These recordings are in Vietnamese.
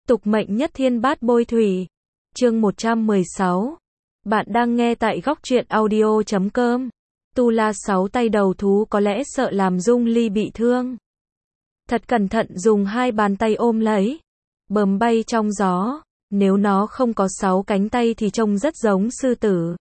Tục mệnh nhất thiên bát bôi thủy. Chương 116. Bạn đang nghe tại góc truyện audio.com. Tu La sáu tay đầu thú có lẽ sợ làm Dung Ly bị thương. Thật cẩn thận dùng hai bàn tay ôm lấy, bờm bay trong gió. Nếu nó không có sáu cánh tay thì trông rất giống sư tử.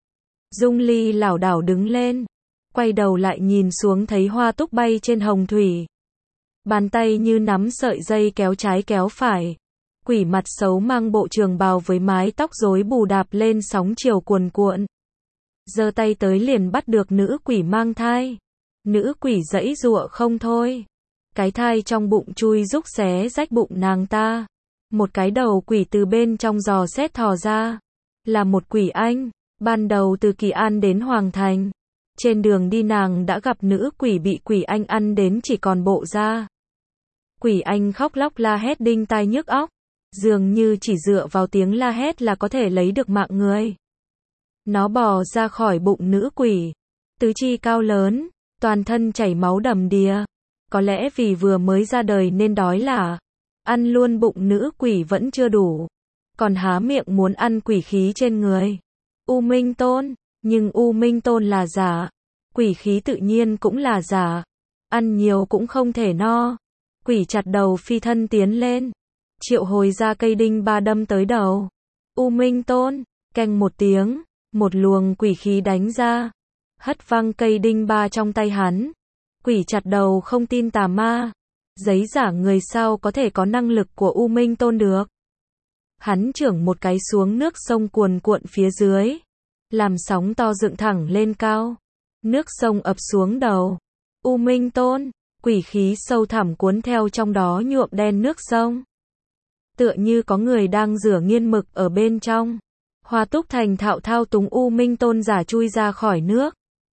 Dung Ly lảo đảo đứng lên, quay đầu lại nhìn xuống thấy Hoa Túc bay trên hồng thủy. Bàn tay như nắm sợi dây kéo trái kéo phải. Quỷ mặt xấu mang bộ trường bào với mái tóc rối bù đạp lên sóng chiều cuồn cuộn. Giơ tay tới liền bắt được nữ quỷ mang thai. Nữ quỷ giãy giụa không thôi. Cái thai trong bụng chui rúc xé rách bụng nàng ta. Một cái đầu quỷ từ bên trong giò xét thò ra. Là một quỷ anh. Ban đầu từ Kỳ An đến Hoàng Thành, trên đường đi nàng đã gặp nữ quỷ bị quỷ anh ăn đến chỉ còn bộ da. Quỷ anh khóc lóc la hét đinh tai nhức óc, dường như chỉ dựa vào tiếng la hét là có thể lấy được mạng người. Nó bò ra khỏi bụng nữ quỷ, tứ chi cao lớn, toàn thân chảy máu đầm đìa. Có lẽ vì vừa mới ra đời nên đói lả, ăn luôn bụng nữ quỷ vẫn chưa đủ, còn há miệng muốn ăn quỷ khí trên người. U Minh Tôn, nhưng U Minh Tôn là giả, quỷ khí tự nhiên cũng là giả, ăn nhiều cũng không thể no. Quỷ chặt đầu phi thân tiến lên, triệu hồi ra cây đinh ba đâm tới đầu. U Minh Tôn, keng một tiếng, một luồng quỷ khí đánh ra, hất văng cây đinh ba trong tay hắn. Quỷ chặt đầu không tin tà ma, giấy giả người sao có thể có năng lực của U Minh Tôn được. Hắn chưởng một cái xuống nước sông cuồn cuộn phía dưới, làm sóng to dựng thẳng lên cao. Nước sông ập xuống đầu U Minh Tôn, quỷ khí sâu thẳm cuốn theo trong đó nhuộm đen nước sông. Tựa như có người đang rửa nghiên mực ở bên trong. Hoa Túc thành thạo thao túng U Minh Tôn giả chui ra khỏi nước.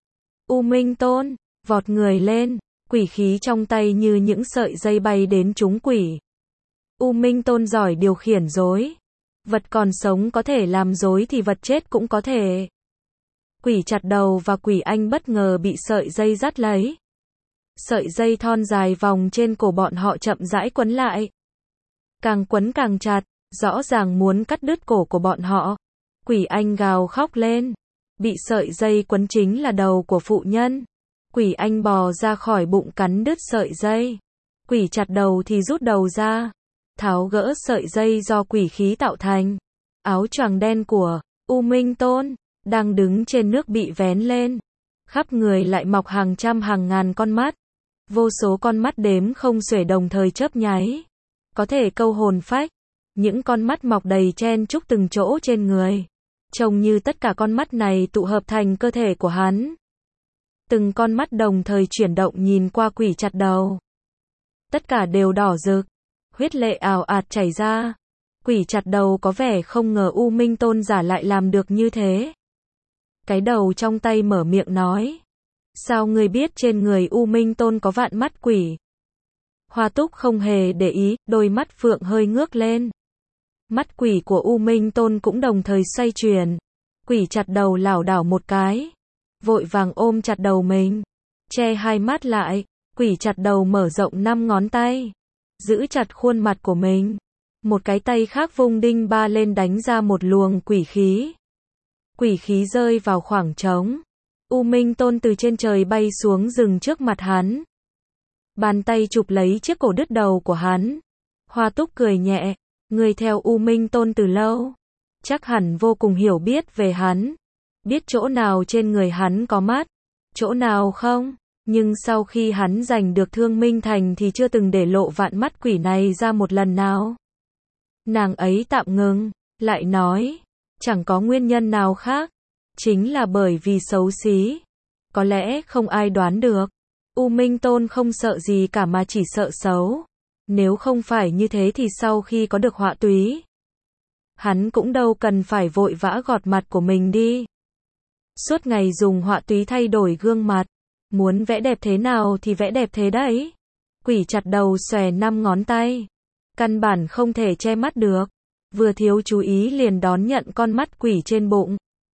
U Minh Tôn vọt người lên, quỷ khí trong tay như những sợi dây bay đến trúng quỷ. U Minh Tôn giỏi điều khiển rối. Vật còn sống có thể làm rối thì vật chết cũng có thể. Quỷ chặt đầu và quỷ anh bất ngờ bị sợi dây dắt lấy. Sợi dây thon dài vòng trên cổ bọn họ chậm rãi quấn lại. Càng quấn càng chặt, rõ ràng muốn cắt đứt cổ của bọn họ. Quỷ anh gào khóc lên. Bị sợi dây quấn chính là đầu của phụ nhân. Quỷ anh bò ra khỏi bụng cắn đứt sợi dây. Quỷ chặt đầu thì rút đầu ra, tháo gỡ sợi dây do quỷ khí tạo thành. Áo choàng đen của U Minh Tôn đang đứng trên nước bị vén lên. Khắp người lại mọc hàng trăm hàng ngàn con mắt. Vô số con mắt đếm không xuể đồng thời chớp nháy. Có thể câu hồn phách. Những con mắt mọc đầy chen chúc từng chỗ trên người. Trông như tất cả con mắt này tụ hợp thành cơ thể của hắn. Từng con mắt đồng thời chuyển động nhìn qua quỷ chặt đầu. Tất cả đều đỏ rực. Huyết lệ ào ạt chảy ra. Quỷ chặt đầu có vẻ không ngờ U Minh Tôn giả lại làm được như thế. Cái đầu trong tay mở miệng nói. Sao ngươi biết trên người U Minh Tôn có vạn mắt quỷ? Hoa Túc không hề để ý, đôi mắt phượng hơi ngước lên. Mắt quỷ của U Minh Tôn cũng đồng thời xoay chuyển. Quỷ chặt đầu lảo đảo một cái, vội vàng ôm chặt đầu mình, che hai mắt lại. Quỷ chặt đầu mở rộng 5 ngón tay, giữ chặt khuôn mặt của mình. Một cái tay khác vung đinh ba lên đánh ra một luồng quỷ khí. Quỷ khí rơi vào khoảng trống. U Minh Tôn từ trên trời bay xuống dừng trước mặt hắn. Bàn tay chụp lấy chiếc cổ đứt đầu của hắn. Hoa Túc cười nhẹ, người theo U Minh Tôn từ lâu, chắc hẳn vô cùng hiểu biết về hắn. Biết chỗ nào trên người hắn có mắt, chỗ nào không. Nhưng sau khi hắn giành được Thương Minh Thành thì chưa từng để lộ vạn mắt quỷ này ra một lần nào. Nàng ấy tạm ngừng, lại nói, chẳng có nguyên nhân nào khác, chính là bởi vì xấu xí. Có lẽ không ai đoán được, U Minh Tôn không sợ gì cả mà chỉ sợ xấu. Nếu không phải như thế thì sau khi có được họa túy, hắn cũng đâu cần phải vội vã gọt mặt của mình đi. Suốt ngày dùng họa túy thay đổi gương mặt, muốn vẽ đẹp thế nào thì vẽ đẹp thế đấy. Quỷ chặt đầu xòe 5 ngón tay, căn bản không thể che mắt được. Vừa thiếu chú ý liền đón nhận con mắt quỷ trên bụng.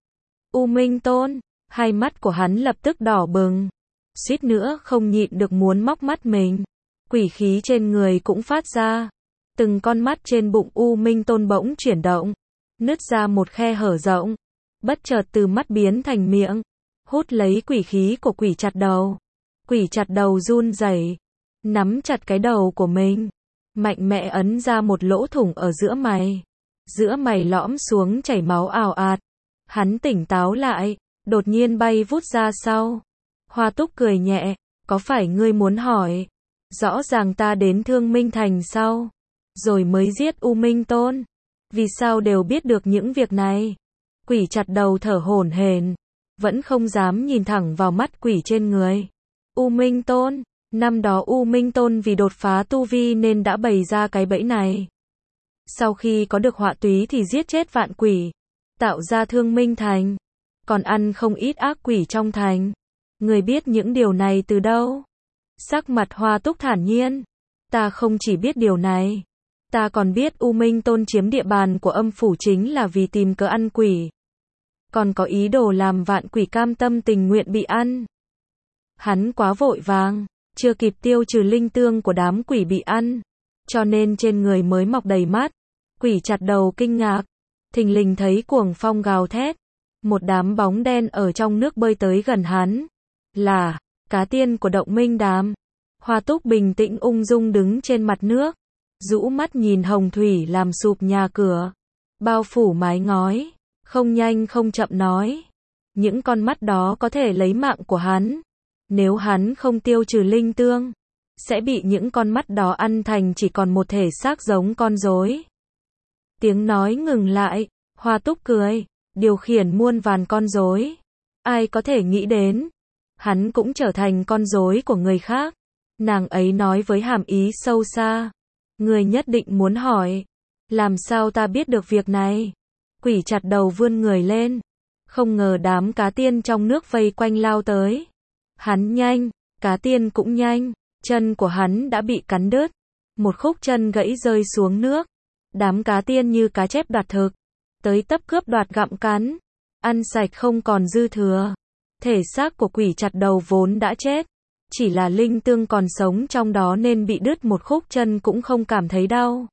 U Minh Tôn, hai mắt của hắn lập tức đỏ bừng, suýt nữa không nhịn được muốn móc mắt mình. Quỷ khí trên người cũng phát ra. Từng con mắt trên bụng U Minh Tôn bỗng chuyển động, nứt ra một khe hở rộng, bất chợt từ mắt biến thành miệng, hút lấy quỷ khí của quỷ chặt đầu. Quỷ chặt đầu run rẩy, nắm chặt cái đầu của mình, mạnh mẽ ấn ra một lỗ thủng ở giữa mày. Giữa mày lõm xuống chảy máu ào ạt. Hắn tỉnh táo lại, đột nhiên bay vút ra sau. Hoa Túc cười nhẹ, có phải ngươi muốn hỏi? Rõ ràng ta đến Thương Minh Thành sau, rồi mới giết U Minh Tôn. Vì sao đều biết được những việc này? Quỷ chặt đầu thở hổn hển, vẫn không dám nhìn thẳng vào mắt quỷ trên người. U Minh Tôn, năm đó U Minh Tôn vì đột phá tu vi nên đã bày ra cái bẫy này. Sau khi có được họa túy thì giết chết vạn quỷ, tạo ra Thương Minh Thành, còn ăn không ít ác quỷ trong thành. Người biết những điều này từ đâu? Sắc mặt Hoa Túc thản nhiên, ta không chỉ biết điều này, ta còn biết U Minh Tôn chiếm địa bàn của âm phủ chính là vì tìm cớ ăn quỷ, còn có ý đồ làm vạn quỷ cam tâm tình nguyện bị ăn. Hắn quá vội vàng, chưa kịp tiêu trừ linh tương của đám quỷ bị ăn, cho nên trên người mới mọc đầy mắt. Quỷ chặt đầu kinh ngạc, thình lình thấy cuồng phong gào thét, một đám bóng đen ở trong nước bơi tới gần hắn. Là cá tiên của Động Minh Đàm. Hoa Túc bình tĩnh ung dung đứng trên mặt nước, rũ mắt nhìn hồng thủy làm sụp nhà cửa, bao phủ mái ngói, không nhanh không chậm nói. Những con mắt đó có thể lấy mạng của hắn. Nếu hắn không tiêu trừ linh tương, sẽ bị những con mắt đó ăn thành chỉ còn một thể xác giống con rối. Tiếng nói ngừng lại, Hoa Túc cười, điều khiển muôn vàn con rối. Ai có thể nghĩ đến, hắn cũng trở thành con rối của người khác. Nàng ấy nói với hàm ý sâu xa. Người nhất định muốn hỏi, làm sao ta biết được việc này? Quỷ chặt đầu vươn người lên, không ngờ đám cá tiên trong nước vây quanh lao tới. Hắn nhanh, cá tiên cũng nhanh, chân của hắn đã bị cắn đứt, một khúc chân gãy rơi xuống nước. Đám cá tiên như cá chép đoạt thực, tới tấp cướp đoạt gặm cắn, ăn sạch không còn dư thừa. Thể xác của quỷ chặt đầu vốn đã chết, chỉ là linh tương còn sống trong đó nên bị đứt một khúc chân cũng không cảm thấy đau.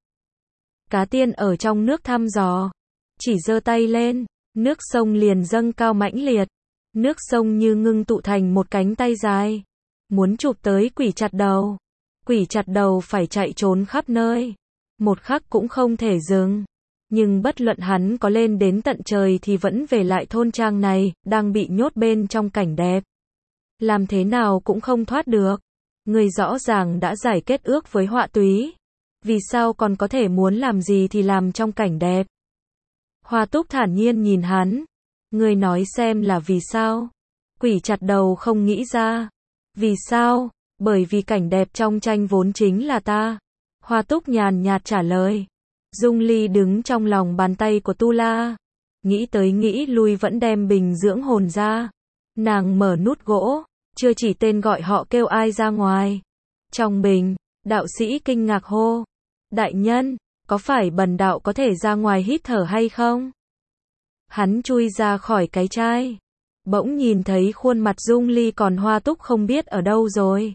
Cá tiên ở trong nước thăm dò, chỉ giơ tay lên, nước sông liền dâng cao mãnh liệt. Nước sông như ngưng tụ thành một cánh tay dài, muốn chụp tới quỷ chặt đầu. Quỷ chặt đầu phải chạy trốn khắp nơi, một khắc cũng không thể dừng. Nhưng bất luận hắn có lên đến tận trời thì vẫn về lại thôn trang này, đang bị nhốt bên trong cảnh đẹp. Làm thế nào cũng không thoát được. Người rõ ràng đã giải kết ước với họa túy, vì sao còn có thể muốn làm gì thì làm trong cảnh đẹp? Hoa Túc thản nhiên nhìn hắn. Người nói xem là vì sao? Quỷ chặt đầu không nghĩ ra. Vì sao? Bởi vì cảnh đẹp trong tranh vốn chính là ta. Hoa Túc nhàn nhạt trả lời. Dung Ly đứng trong lòng bàn tay của Tu La, nghĩ tới nghĩ lui vẫn đem bình dưỡng hồn ra. Nàng mở nút gỗ, chưa chỉ tên gọi họ kêu ai ra ngoài. Trong bình, đạo sĩ kinh ngạc hô. Đại nhân, có phải bần đạo có thể ra ngoài hít thở hay không? Hắn chui ra khỏi cái chai, bỗng nhìn thấy khuôn mặt Dung Ly, còn Hoa Túc không biết ở đâu rồi.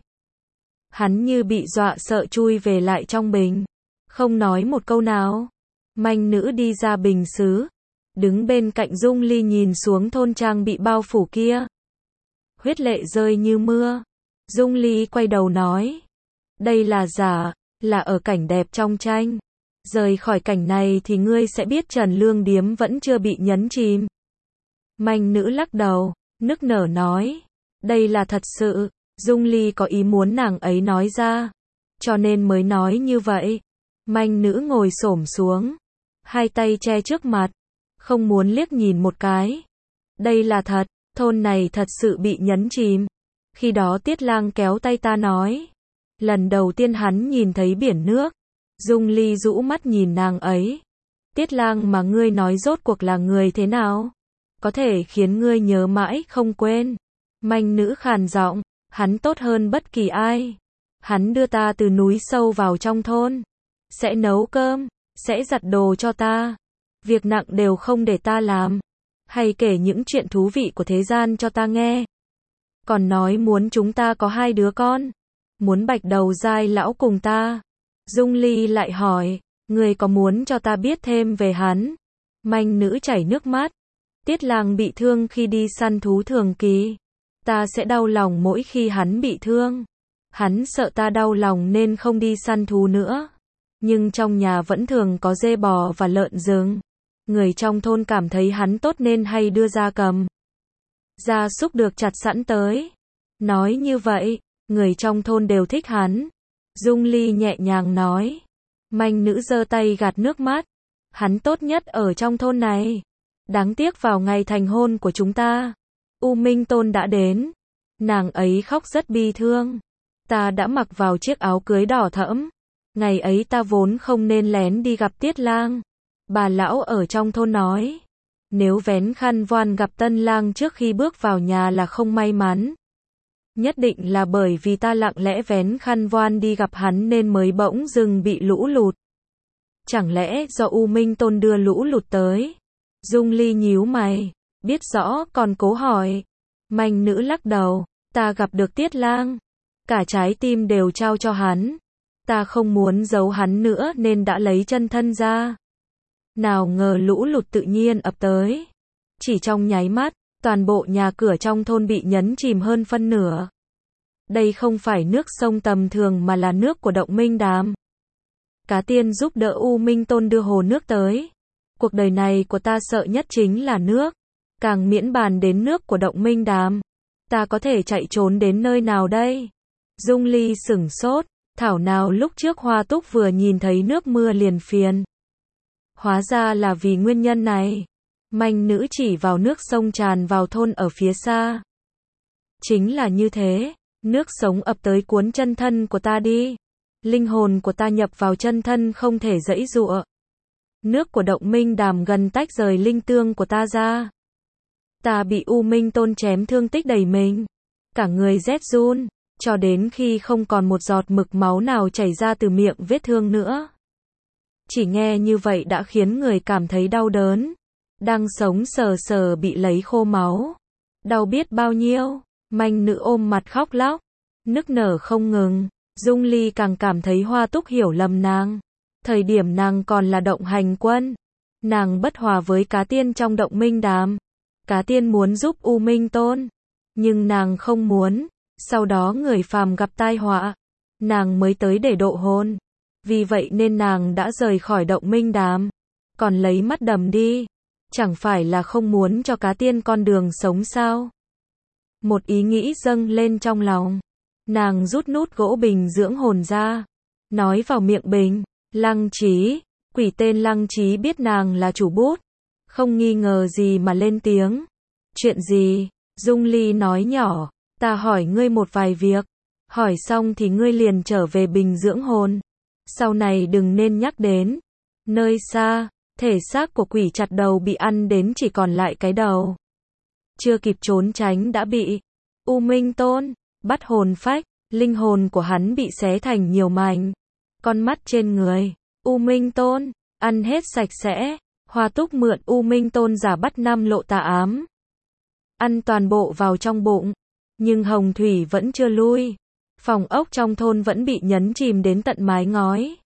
Hắn như bị dọa sợ chui về lại trong bình, không nói một câu nào. Manh nữ đi ra bình sứ, đứng bên cạnh Dung Ly nhìn xuống thôn trang bị bao phủ kia. Huyết lệ rơi như mưa. Dung Ly quay đầu nói, đây là giả, là ở cảnh đẹp trong tranh. Rời khỏi cảnh này thì ngươi sẽ biết Trần Lương Điếm vẫn chưa bị nhấn chìm. Manh nữ lắc đầu, nức nở nói, đây là thật sự. Dung Ly có ý muốn nàng ấy nói ra, cho nên mới nói như vậy. Manh nữ ngồi xổm xuống, hai tay che trước mặt, không muốn liếc nhìn một cái. Đây là thật, thôn này thật sự bị nhấn chìm. Khi đó Tiết Lang kéo tay ta nói, lần đầu tiên hắn nhìn thấy biển nước. Dung Ly rũ mắt nhìn nàng ấy. Tiết Lang mà ngươi nói rốt cuộc là người thế nào? Có thể khiến ngươi nhớ mãi không quên. Manh nữ khàn giọng, hắn tốt hơn bất kỳ ai. Hắn đưa ta từ núi sâu vào trong thôn, sẽ nấu cơm, sẽ giặt đồ cho ta. Việc nặng đều không để ta làm, hay kể những chuyện thú vị của thế gian cho ta nghe. Còn nói muốn chúng ta có 2 đứa con, muốn Bạch Đầu Giai lão cùng ta. Dung Ly lại hỏi, Ngươi có muốn cho ta biết thêm về hắn? Manh nữ chảy nước mắt. Tiết Lang bị thương khi đi săn thú thường kỳ. Ta sẽ đau lòng mỗi khi hắn bị thương. Hắn sợ ta đau lòng nên không đi săn thú nữa. Nhưng trong nhà vẫn thường có dê bò và lợn rừng. Người trong thôn cảm thấy hắn tốt nên hay đưa gia cầm, gia súc được chặt sẵn tới. Nói như vậy, người trong thôn đều thích hắn. Dung Ly nhẹ nhàng nói. Manh nữ giơ tay gạt nước mắt. Hắn tốt nhất ở trong thôn này. Đáng tiếc vào ngày thành hôn của chúng ta, U Minh Tôn đã đến. Nàng ấy khóc rất bi thương. Ta đã mặc vào chiếc áo cưới đỏ thẫm. Ngày ấy ta vốn không nên lén đi gặp Tiết Lang. Bà lão ở trong thôn nói, nếu vén khăn voan gặp tân lang trước khi bước vào nhà là không may mắn. Nhất định là bởi vì ta lặng lẽ vén khăn voan đi gặp hắn nên mới bỗng dưng bị lũ lụt. Chẳng lẽ do U Minh Tôn đưa lũ lụt tới? Dung Ly nhíu mày, biết rõ còn cố hỏi. Manh nữ lắc đầu, ta gặp được Tiết Lang, cả trái tim đều trao cho hắn. Ta không muốn giấu hắn nữa nên đã lấy chân thân ra. Nào ngờ lũ lụt tự nhiên ập tới. Chỉ trong nháy mắt, toàn bộ nhà cửa trong thôn bị nhấn chìm hơn phân nửa. Đây không phải nước sông tầm thường mà là nước của động Minh Đàm. Cá Tiên giúp đỡ U Minh Tôn đưa hồ nước tới. Cuộc đời này của ta sợ nhất chính là nước. Càng miễn bàn đến nước của động Minh Đàm. Ta có thể chạy trốn đến nơi nào đây? Dung Ly sửng sốt. Thảo nào lúc trước Hoa Túc vừa nhìn thấy nước mưa liền phiền. Hóa ra là vì nguyên nhân này. Manh nữ chỉ vào nước sông tràn vào thôn ở phía xa. Chính là như thế. Nước sống ập tới cuốn chân thân của ta đi. Linh hồn của ta nhập vào chân thân không thể giãy giụa. Nước của động Minh Đàm gần tách rời linh tương của ta ra. Ta bị U Minh Tôn chém thương tích đầy mình. Cả người rét run. Cho đến khi không còn một giọt mực máu nào chảy ra từ miệng vết thương nữa. Chỉ nghe như vậy đã khiến người cảm thấy đau đớn. Đang sống sờ sờ bị lấy khô máu. Đau biết bao nhiêu. Manh nữ ôm mặt khóc lóc. Nức nở không ngừng. Dung Ly càng cảm thấy Hoa Túc hiểu lầm nàng. Thời điểm nàng còn là động hành quân. Nàng bất hòa với Cá Tiên trong động Minh Đàm. Cá Tiên muốn giúp U Minh Tôn. Nhưng nàng không muốn. Sau đó người phàm gặp tai họa. Nàng mới tới để độ hồn. Vì vậy nên nàng đã rời khỏi động Minh Đàm. Còn lấy mắt đầm đi. Chẳng phải là không muốn cho Cá Tiên con đường sống sao? Một ý nghĩ dâng lên trong lòng. Nàng rút nút gỗ bình dưỡng hồn ra. Nói vào miệng bình. Lăng Trí. Quỷ tên Lăng Trí biết nàng là chủ bút. Không nghi ngờ gì mà lên tiếng. Chuyện gì? Dung Ly nói nhỏ. Ta hỏi ngươi một vài việc. Hỏi xong thì ngươi liền trở về bình dưỡng hồn. Sau này đừng nên nhắc đến. Nơi xa, thể xác của quỷ chặt đầu bị ăn đến chỉ còn lại cái đầu. Chưa kịp trốn tránh đã bị U Minh Tôn bắt hồn phách. Linh hồn của hắn bị xé thành nhiều mảnh. Con mắt trên người U Minh Tôn ăn hết sạch sẽ. Hoa Túc mượn U Minh Tôn giả bắt 5 lộ tà ám. Ăn toàn bộ vào trong bụng. Nhưng hồng thủy vẫn chưa lui. Phòng ốc trong thôn vẫn bị nhấn chìm đến tận mái ngói.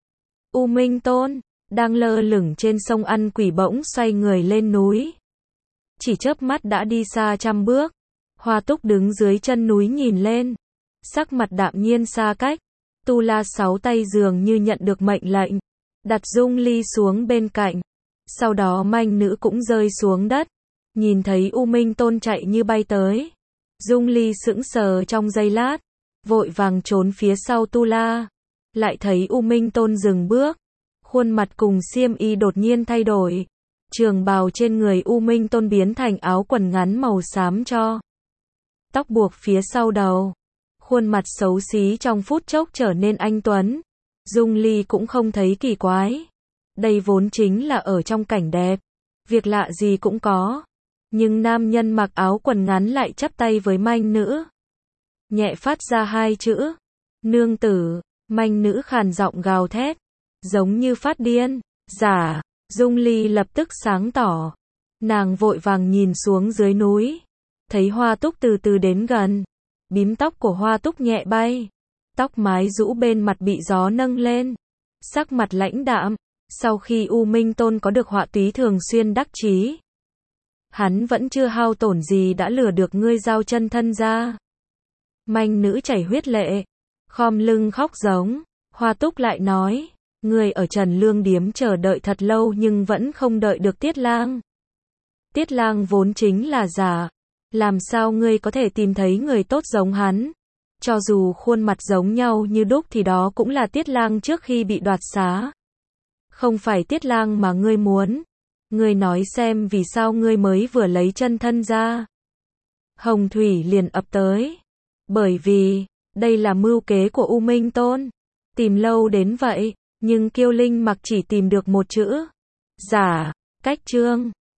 U Minh Tôn đang lơ lửng trên sông ăn quỷ bỗng xoay người lên núi. Chỉ chớp mắt đã đi xa 100 bước. Hoa Túc đứng dưới chân núi nhìn lên. Sắc mặt đạm nhiên xa cách. Tu La sáu tay dường như nhận được mệnh lệnh. Đặt Dung Ly xuống bên cạnh. Sau đó manh nữ cũng rơi xuống đất. Nhìn thấy U Minh Tôn chạy như bay tới. Dung Ly sững sờ trong giây lát. Vội vàng trốn phía sau Tu La. Lại thấy U Minh Tôn dừng bước. Khuôn mặt cùng xiêm y đột nhiên thay đổi. Trường bào trên người U Minh Tôn biến thành áo quần ngắn màu xám cho. Tóc buộc phía sau đầu. Khuôn mặt xấu xí trong phút chốc trở nên anh tuấn. Dung Ly cũng không thấy kỳ quái. Đây vốn chính là ở trong cảnh đẹp. Việc lạ gì cũng có. Nhưng nam nhân mặc áo quần ngắn lại chắp tay với manh nữ. Nhẹ phát ra 2 chữ. Nương tử. Manh nữ khàn giọng gào thét. Giống như phát điên. Giả. Dung Ly lập tức sáng tỏ. Nàng vội vàng nhìn xuống dưới núi. Thấy Hoa Túc từ từ đến gần. Bím tóc của Hoa Túc nhẹ bay. Tóc mái rũ bên mặt bị gió nâng lên. sắc mặt lãnh đạm. Sau khi U Minh Tôn có được họa túy thường xuyên đắc chí, hắn vẫn chưa hao tổn gì đã lừa được ngươi giao chân thân ra. Manh nữ chảy huyết lệ, khom lưng khóc giống. Hoa Túc lại nói, ngươi ở Trần Lương Điếm chờ đợi thật lâu nhưng vẫn không đợi được Tiết Lang. Tiết Lang vốn chính là giả, làm sao ngươi có thể tìm thấy người tốt giống hắn? Cho dù khuôn mặt giống nhau như đúc thì đó cũng là Tiết Lang trước khi bị đoạt xá. Không phải Tiết Lang mà ngươi muốn. Ngươi nói xem vì sao ngươi mới vừa lấy chân thân ra. Hồng Thủy liền ập tới. Bởi vì, đây là mưu kế của U Minh Tôn. Tìm lâu đến vậy, nhưng Kiêu Linh Mặc chỉ tìm được một chữ. Giả, cách chương.